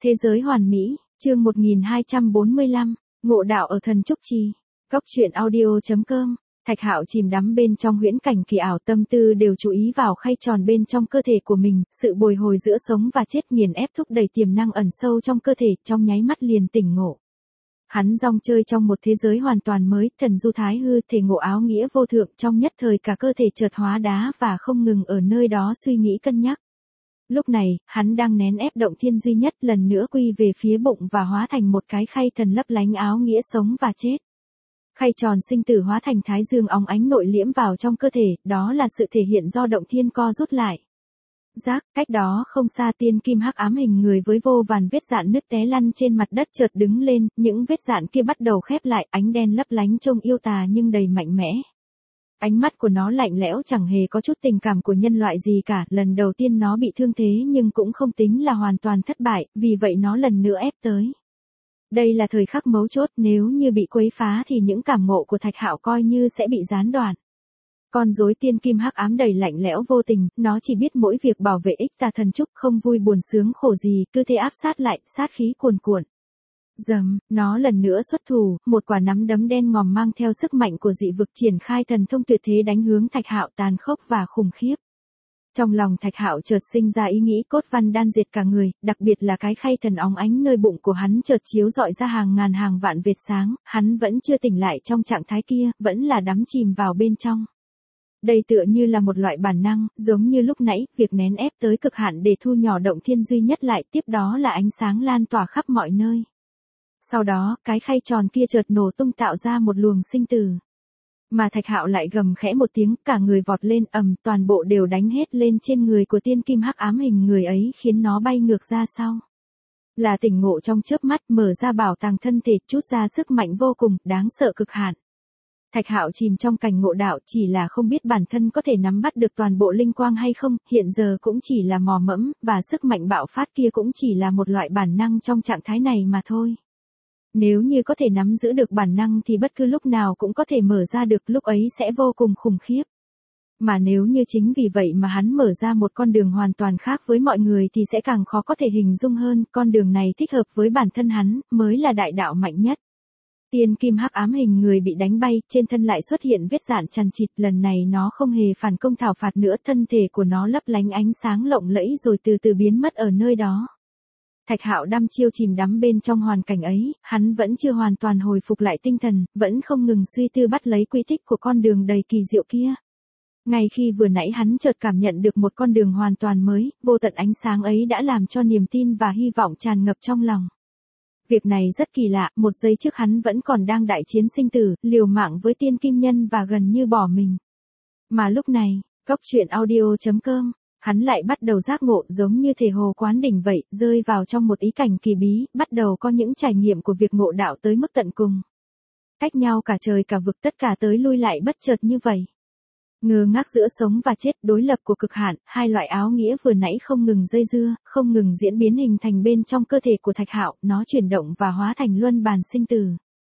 Thế giới hoàn mỹ, chương 1245, ngộ đạo ở Thần Trúc Trì. Góc truyện audio.com. Thạch Hạo chìm đắm bên trong huyễn cảnh kỳ ảo, tâm tư đều chú ý vào khay tròn bên trong cơ thể của mình, sự bồi hồi giữa sống và chết nghiền ép thúc đẩy tiềm năng ẩn sâu trong cơ thể, trong nháy mắt liền tỉnh ngộ. Hắn dong chơi trong một thế giới hoàn toàn mới, thần du thái hư, thể ngộ áo nghĩa vô thượng, trong nhất thời cả cơ thể chợt hóa đá và không ngừng ở nơi đó suy nghĩ cân nhắc. Lúc này, hắn đang nén ép động thiên duy nhất lần nữa quy về phía bụng và hóa thành một cái khay thần lấp lánh áo nghĩa sống và chết. Khay tròn sinh tử hóa thành thái dương óng ánh nội liễm vào trong cơ thể, đó là sự thể hiện do động thiên co rút lại. Giác, cách đó không xa tiên kim hắc ám hình người với vô vàn vết dạn nứt té lăn trên mặt đất chợt đứng lên, những vết dạn kia bắt đầu khép lại, ánh đen lấp lánh trông yêu tà nhưng đầy mạnh mẽ. Ánh mắt của nó lạnh lẽo chẳng hề có chút tình cảm của nhân loại gì cả, lần đầu tiên nó bị thương thế nhưng cũng không tính là hoàn toàn thất bại, vì vậy nó lần nữa ép tới. Đây là thời khắc mấu chốt, nếu như bị quấy phá thì những cảm ngộ của Thạch Hạo coi như sẽ bị gián đoạn. Con rối tiên kim hắc ám đầy lạnh lẽo vô tình, nó chỉ biết mỗi việc bảo vệ ích ta thần trúc, không vui buồn sướng khổ gì, cứ thế áp sát lại, sát khí cuồn cuộn. Dầm, nó lần nữa xuất thủ, một quả nắm đấm đen ngòm mang theo sức mạnh của dị vực triển khai thần thông tuyệt thế đánh hướng Thạch Hạo, tàn khốc và khủng khiếp. Trong lòng Thạch Hạo chợt sinh ra ý nghĩ cốt văn đan diệt cả người, đặc biệt là cái khay thần óng ánh nơi bụng của hắn chợt chiếu rọi ra hàng ngàn hàng vạn vệt sáng, hắn vẫn chưa tỉnh lại trong trạng thái kia, vẫn là đắm chìm vào bên trong. Đây tựa như là một loại bản năng, giống như lúc nãy, việc nén ép tới cực hạn để thu nhỏ động thiên duy nhất lại, tiếp đó là ánh sáng lan tỏa khắp mọi nơi. Sau đó, cái khay tròn kia chợt nổ tung tạo ra một luồng sinh tử. Mà Thạch Hạo lại gầm khẽ một tiếng, cả người vọt lên toàn bộ đều đánh hết lên trên người của tiên kim hắc ám hình người ấy, khiến nó bay ngược ra sau. Là tỉnh ngộ trong chớp mắt, mở ra bảo tàng thân thể, chút ra sức mạnh vô cùng, đáng sợ cực hạn. Thạch Hạo chìm trong cảnh ngộ đạo, chỉ là không biết bản thân có thể nắm bắt được toàn bộ linh quang hay không, hiện giờ cũng chỉ là mò mẫm, và sức mạnh bạo phát kia cũng chỉ là một loại bản năng trong trạng thái này mà thôi. Nếu như có thể nắm giữ được bản năng thì bất cứ lúc nào cũng có thể mở ra được, lúc ấy sẽ vô cùng khủng khiếp. Mà nếu như chính vì vậy mà hắn mở ra một con đường hoàn toàn khác với mọi người thì sẽ càng khó có thể hình dung hơn, con đường này thích hợp với bản thân hắn, mới là đại đạo mạnh nhất. Tiên kim hắc ám hình người bị đánh bay, trên thân lại xuất hiện vết dạn chằng chịt, lần này nó không hề phản công thảo phạt nữa, thân thể của nó lấp lánh ánh sáng lộng lẫy rồi từ từ biến mất ở nơi đó. Thạch Hạo đăm chiêu chìm đắm bên trong hoàn cảnh ấy, hắn vẫn chưa hoàn toàn hồi phục lại tinh thần, vẫn không ngừng suy tư bắt lấy quy tích của con đường đầy kỳ diệu kia. Ngay khi vừa nãy hắn chợt cảm nhận được một con đường hoàn toàn mới, vô tận ánh sáng ấy đã làm cho niềm tin và hy vọng tràn ngập trong lòng. Việc này rất kỳ lạ, một giây trước hắn vẫn còn đang đại chiến sinh tử, liều mạng với tiên kim nhân và gần như bỏ mình. Mà lúc này, góc truyện audio.com, hắn lại bắt đầu giác ngộ giống như thể hồ quán đỉnh vậy, rơi vào trong một ý cảnh kỳ bí, bắt đầu có những trải nghiệm của việc ngộ đạo tới mức tận cùng. Cách nhau cả trời cả vực, tất cả tới lui lại bất chợt như vậy. Ngơ ngác giữa sống và chết, đối lập của cực hạn, hai loại áo nghĩa vừa nãy không ngừng dây dưa, không ngừng diễn biến hình thành bên trong cơ thể của Thạch Hạo, nó chuyển động và hóa thành luân bàn sinh tử.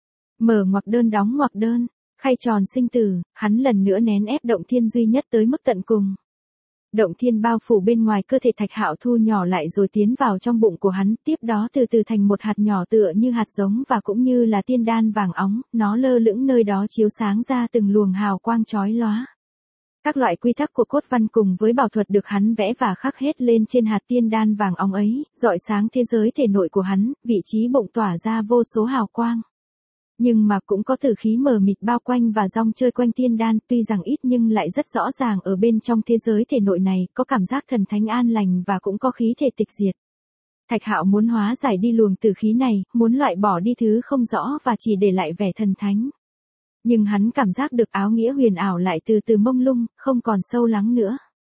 Mở ngoặc đơn đóng ngoặc đơn, khay tròn sinh tử, hắn lần nữa nén ép động thiên duy nhất tới mức tận cùng. Động thiên bao phủ bên ngoài cơ thể Thạch Hạo thu nhỏ lại rồi tiến vào trong bụng của hắn, tiếp đó từ từ thành một hạt nhỏ tựa như hạt giống và cũng như là tiên đan vàng óng, nó lơ lửng nơi đó chiếu sáng ra từng luồng hào quang chói lóa. Các loại quy tắc của cốt văn cùng với bảo thuật được hắn vẽ và khắc hết lên trên hạt tiên đan vàng óng ấy, rọi sáng thế giới thể nội của hắn, vị trí bụng tỏa ra vô số hào quang. Nhưng mà cũng có tử khí mờ mịt bao quanh và dong chơi quanh tiên đan, tuy rằng ít nhưng lại rất rõ ràng ở bên trong thế giới thể nội này, có cảm giác thần thánh an lành và cũng có khí thể tịch diệt. Thạch Hạo muốn hóa giải đi luồng tử khí này, muốn loại bỏ đi thứ không rõ và chỉ để lại vẻ thần thánh. Nhưng hắn cảm giác được áo nghĩa huyền ảo lại từ từ mông lung, không còn sâu lắng nữa.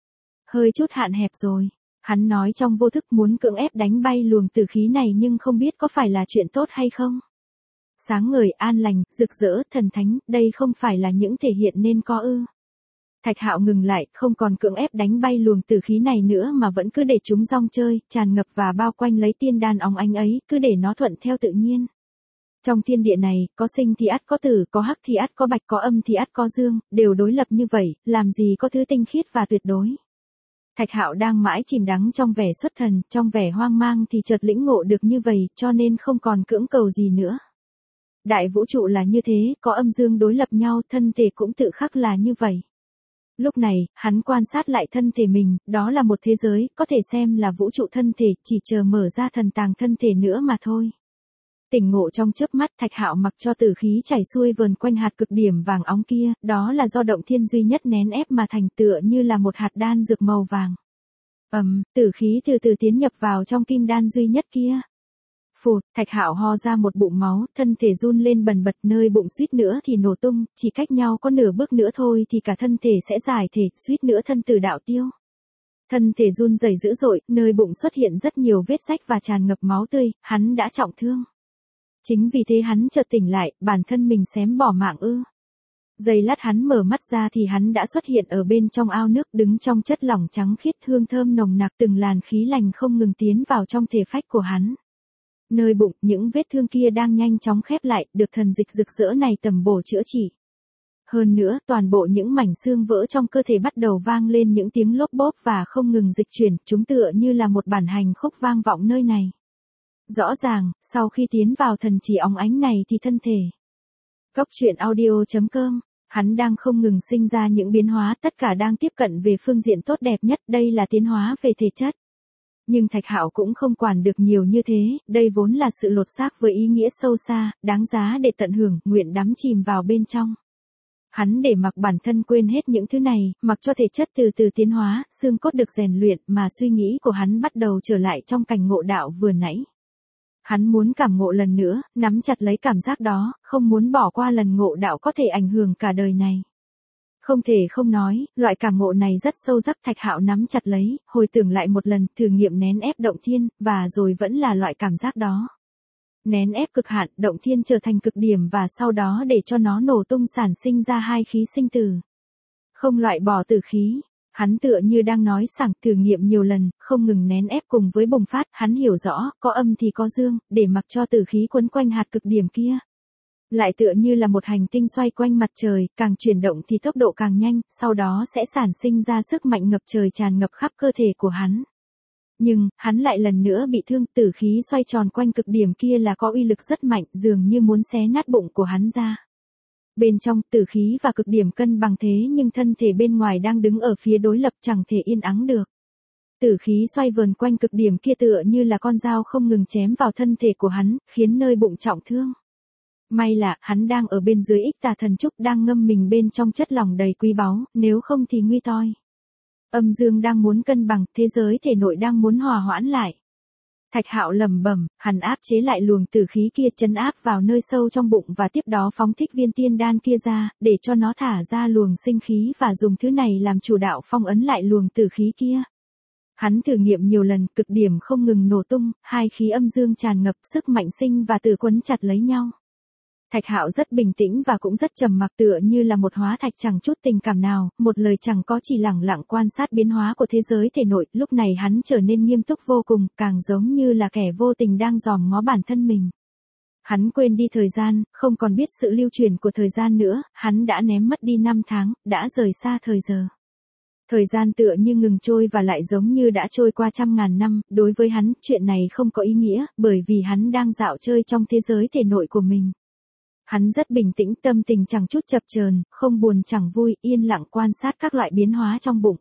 Hơi chút hạn hẹp rồi. Hắn nói trong vô thức muốn cưỡng ép đánh bay luồng tử khí này nhưng không biết có phải là chuyện tốt hay không. Sáng ngời, an lành, rực rỡ, thần thánh, đây không phải là những thể hiện nên có ư. Thạch Hạo ngừng lại, không còn cưỡng ép đánh bay luồng tử khí này nữa mà vẫn cứ để chúng rong chơi, tràn ngập và bao quanh lấy tiên đan óng ánh ấy, cứ để nó thuận theo tự nhiên. Trong thiên địa này, có sinh thì ắt có tử, có hắc thì ắt có bạch, có âm thì ắt có dương, đều đối lập như vậy, làm gì có thứ tinh khiết và tuyệt đối. Thạch Hạo đang mãi chìm đắm trong vẻ xuất thần, trong vẻ hoang mang thì chợt lĩnh ngộ được như vậy, cho nên không còn cưỡng cầu gì nữa. Đại vũ trụ là như thế, có âm dương đối lập nhau, thân thể cũng tự khắc là như vậy. Lúc này, hắn quan sát lại thân thể mình, đó là một thế giới, có thể xem là vũ trụ thân thể, chỉ chờ mở ra thần tàng thân thể nữa mà thôi. Tỉnh ngộ trong chớp mắt, Thạch Hạo mặc cho tử khí chảy xuôi vờn quanh hạt cực điểm vàng óng kia, đó là do động thiên duy nhất nén ép mà thành, tựa như là một hạt đan dược màu vàng. Tử khí từ từ tiến nhập vào trong kim đan duy nhất kia. Phụt, Thạch Hạo ho ra một bụng máu, thân thể run lên bần bật, nơi bụng suýt nữa thì nổ tung, chỉ cách nhau có nửa bước nữa thôi thì cả thân thể sẽ giải thể, suýt nữa thân tử đạo tiêu. Thân thể run rẩy dữ dội, nơi bụng xuất hiện rất nhiều vết rách và tràn ngập máu tươi, hắn đã trọng thương. Chính vì thế hắn chợt tỉnh lại, bản thân mình xém bỏ mạng ư. Giây lát hắn mở mắt ra thì hắn đã xuất hiện ở bên trong ao nước, đứng trong chất lỏng trắng khiết, hương thơm nồng nặc, từng làn khí lành không ngừng tiến vào trong thể phách của hắn. Nơi bụng, những vết thương kia đang nhanh chóng khép lại, được thần dịch rực rỡ này tầm bổ chữa trị. Hơn nữa, toàn bộ những mảnh xương vỡ trong cơ thể bắt đầu vang lên những tiếng lốp bốp và không ngừng dịch chuyển, chúng tựa như là một bản hành khúc vang vọng nơi này. Rõ ràng, sau khi tiến vào thần trì óng ánh này thì thân thể. Góc truyện audio.com, hắn đang không ngừng sinh ra những biến hóa, tất cả đang tiếp cận về phương diện tốt đẹp nhất, đây là tiến hóa về thể chất. Nhưng Thạch Hạo cũng không quản được nhiều như thế, đây vốn là sự lột xác với ý nghĩa sâu xa, đáng giá để tận hưởng, nguyện đắm chìm vào bên trong. Hắn để mặc bản thân quên hết những thứ này, mặc cho thể chất từ từ tiến hóa, xương cốt được rèn luyện, mà suy nghĩ của hắn bắt đầu trở lại trong cảnh ngộ đạo vừa nãy. Hắn muốn cảm ngộ lần nữa, nắm chặt lấy cảm giác đó, không muốn bỏ qua lần ngộ đạo có thể ảnh hưởng cả đời này. Không thể không nói, loại cảm ngộ này rất sâu sắc. Thạch Hạo nắm chặt lấy, hồi tưởng lại một lần, thử nghiệm nén ép động thiên, và rồi vẫn là loại cảm giác đó. Nén ép cực hạn, động thiên trở thành cực điểm và sau đó để cho nó nổ tung sản sinh ra hai khí sinh tử. Không loại bỏ tử khí. Hắn tựa như đang nói sảng, thử nghiệm nhiều lần, không ngừng nén ép cùng với bùng phát, hắn hiểu rõ, có âm thì có dương, để mặc cho tử khí quấn quanh hạt cực điểm kia. Lại tựa như là một hành tinh xoay quanh mặt trời, càng chuyển động thì tốc độ càng nhanh, sau đó sẽ sản sinh ra sức mạnh ngập trời tràn ngập khắp cơ thể của hắn. Nhưng, hắn lại lần nữa bị thương, tử khí xoay tròn quanh cực điểm kia là có uy lực rất mạnh, dường như muốn xé nát bụng của hắn ra. Bên trong, tử khí và cực điểm cân bằng thế nhưng thân thể bên ngoài đang đứng ở phía đối lập, chẳng thể yên ắng được. Tử khí xoay vờn quanh cực điểm kia tựa như là con dao không ngừng chém vào thân thể của hắn, khiến nơi bụng trọng thương. May là, hắn đang ở bên dưới Ích Tà Thần Trúc, đang ngâm mình bên trong chất lỏng đầy quý báu, nếu không thì nguy toi. Âm dương đang muốn cân bằng, thế giới thể nội đang muốn hòa hoãn lại. Thạch Hạo lẩm bẩm, hắn áp chế lại luồng tử khí kia, trấn áp vào nơi sâu trong bụng và tiếp đó phóng thích viên tiên đan kia ra, để cho nó thả ra luồng sinh khí và dùng thứ này làm chủ đạo phong ấn lại luồng tử khí kia. Hắn thử nghiệm nhiều lần, cực điểm không ngừng nổ tung, hai khí âm dương tràn ngập, sức mạnh sinh và tử quấn chặt lấy nhau. Thạch Hạo rất bình tĩnh và cũng rất trầm mặc, tựa như là một hóa thạch chẳng chút tình cảm nào, một lời chẳng có, chỉ lẳng lặng quan sát biến hóa của thế giới thể nội. Lúc này hắn trở nên nghiêm túc vô cùng, càng giống như là kẻ vô tình đang dòm ngó bản thân mình. Hắn quên đi thời gian, không còn biết sự lưu chuyển của thời gian nữa, hắn đã ném mất đi 5 tháng, đã rời xa thời giờ. Thời gian tựa như ngừng trôi và lại giống như đã trôi qua trăm ngàn năm, đối với hắn, chuyện này không có ý nghĩa, bởi vì hắn đang dạo chơi trong thế giới thể nội của mình. Hắn rất bình tĩnh, tâm tình chẳng chút chập chờn, không buồn chẳng vui, yên lặng quan sát các loại biến hóa trong bụng.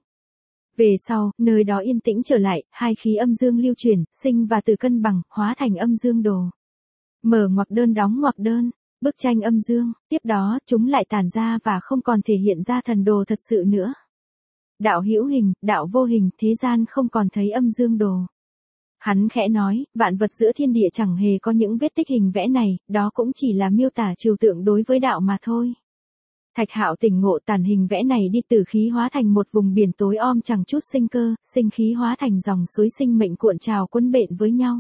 Về sau, nơi đó yên tĩnh trở lại, hai khí âm dương lưu chuyển, sinh và tử cân bằng, hóa thành âm dương đồ. Mở ngoặc đơn đóng ngoặc đơn, bức tranh âm dương, tiếp đó, chúng lại tản ra và không còn thể hiện ra thần đồ thật sự nữa. Đạo hữu hình, đạo vô hình, thế gian không còn thấy âm dương đồ. Hắn khẽ nói, vạn vật giữa thiên địa chẳng hề có những vết tích hình vẽ này, đó cũng chỉ là miêu tả trừu tượng đối với đạo mà thôi. Thạch Hạo tỉnh ngộ, tàn hình vẽ này đi, tử khí hóa thành một vùng biển tối om chẳng chút sinh cơ, sinh khí hóa thành dòng suối sinh mệnh cuộn trào quấn bện với nhau.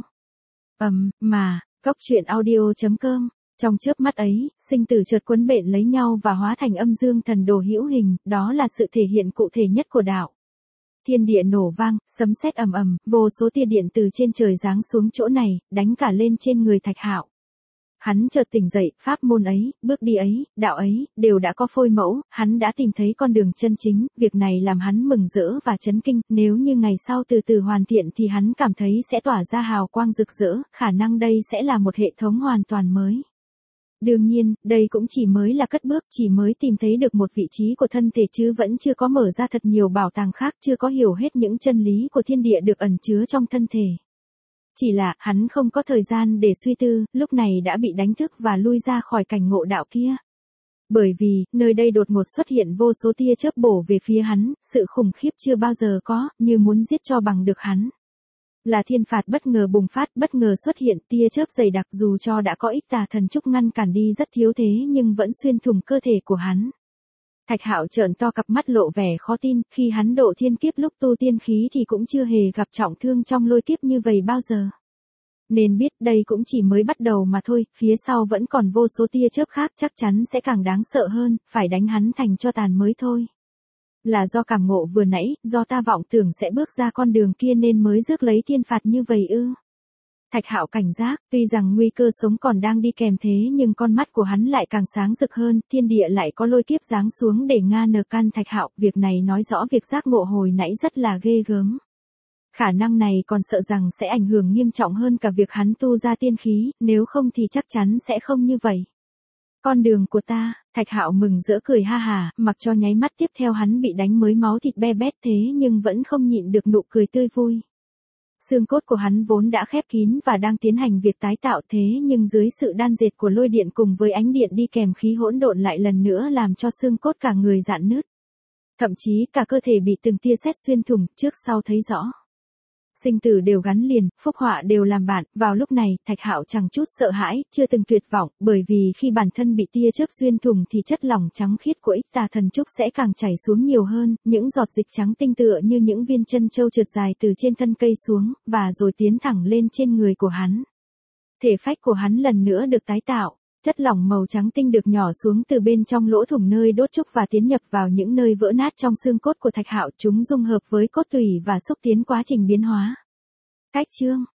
Góc truyện audio.com, trong chớp mắt ấy, sinh tử chợt quấn bện lấy nhau và hóa thành âm dương thần đồ hữu hình, đó là sự thể hiện cụ thể nhất của đạo. Thiên địa nổ vang, sấm sét ầm ầm, vô số tia điện từ trên trời giáng xuống chỗ này, đánh cả lên trên người Thạch Hạo. Hắn chợt tỉnh dậy, pháp môn ấy, bước đi ấy, đạo ấy, đều đã có phôi mẫu, hắn đã tìm thấy con đường chân chính, việc này làm hắn mừng rỡ và chấn kinh, nếu như ngày sau từ từ hoàn thiện thì hắn cảm thấy sẽ tỏa ra hào quang rực rỡ, khả năng đây sẽ là một hệ thống hoàn toàn mới. Đương nhiên, đây cũng chỉ mới là cất bước, chỉ mới tìm thấy được một vị trí của thân thể chứ vẫn chưa có mở ra thật nhiều bảo tàng khác, chưa có hiểu hết những chân lý của thiên địa được ẩn chứa trong thân thể. Chỉ là, hắn không có thời gian để suy tư, lúc này đã bị đánh thức và lui ra khỏi cảnh ngộ đạo kia. Bởi vì, nơi đây đột ngột xuất hiện vô số tia chớp bổ về phía hắn, sự khủng khiếp chưa bao giờ có, như muốn giết cho bằng được hắn. Là thiên phạt bất ngờ bùng phát, bất ngờ xuất hiện, tia chớp dày đặc dù cho đã có ít tà thần trúc ngăn cản đi rất thiếu thế nhưng vẫn xuyên thủng cơ thể của hắn. Thạch Hạo trợn to cặp mắt lộ vẻ khó tin, khi hắn độ thiên kiếp lúc tu tiên khí thì cũng chưa hề gặp trọng thương trong lôi kiếp như vậy bao giờ. Nên biết đây cũng chỉ mới bắt đầu mà thôi, phía sau vẫn còn vô số tia chớp khác chắc chắn sẽ càng đáng sợ hơn, phải đánh hắn thành tro tàn mới thôi. Là do cảm ngộ vừa nãy, do ta vọng tưởng sẽ bước ra con đường kia nên mới rước lấy thiên phạt như vậy ư. Thạch Hạo cảnh giác, tuy rằng nguy cơ sống còn đang đi kèm thế nhưng con mắt của hắn lại càng sáng rực hơn, thiên địa lại có lôi kiếp giáng xuống để can Thạch Hạo, việc này nói rõ việc giác ngộ hồi nãy rất là ghê gớm. Khả năng này còn sợ rằng sẽ ảnh hưởng nghiêm trọng hơn cả việc hắn tu ra tiên khí, nếu không thì chắc chắn sẽ không như vậy. Con đường của ta, Thạch Hạo mừng rỡ cười ha hà, mặc cho nháy mắt tiếp theo hắn bị đánh mới máu thịt be bét thế nhưng vẫn không nhịn được nụ cười tươi vui. Xương cốt của hắn vốn đã khép kín và đang tiến hành việc tái tạo thế nhưng dưới sự đan dệt của lôi điện cùng với ánh điện đi kèm khí hỗn độn lại lần nữa làm cho xương cốt cả người rạn nứt. Thậm chí cả cơ thể bị từng tia sét xuyên thủng, trước sau thấy rõ. Sinh tử đều gắn liền, phúc họa đều làm bạn, vào lúc này, Thạch Hạo chẳng chút sợ hãi, chưa từng tuyệt vọng, bởi vì khi bản thân bị tia chớp xuyên thủng thì chất lỏng trắng khiết của Ích Tà Thần Trúc sẽ càng chảy xuống nhiều hơn, những giọt dịch trắng tinh tựa như những viên chân châu trượt dài từ trên thân cây xuống, và rồi tiến thẳng lên trên người của hắn. Thể phách của hắn lần nữa được tái tạo. Chất lỏng màu trắng tinh được nhỏ xuống từ bên trong lỗ thủng nơi đốt trúc và tiến nhập vào những nơi vỡ nát trong xương cốt của Thạch Hạo, chúng dung hợp với cốt tủy và xúc tiến quá trình biến hóa. Cách chương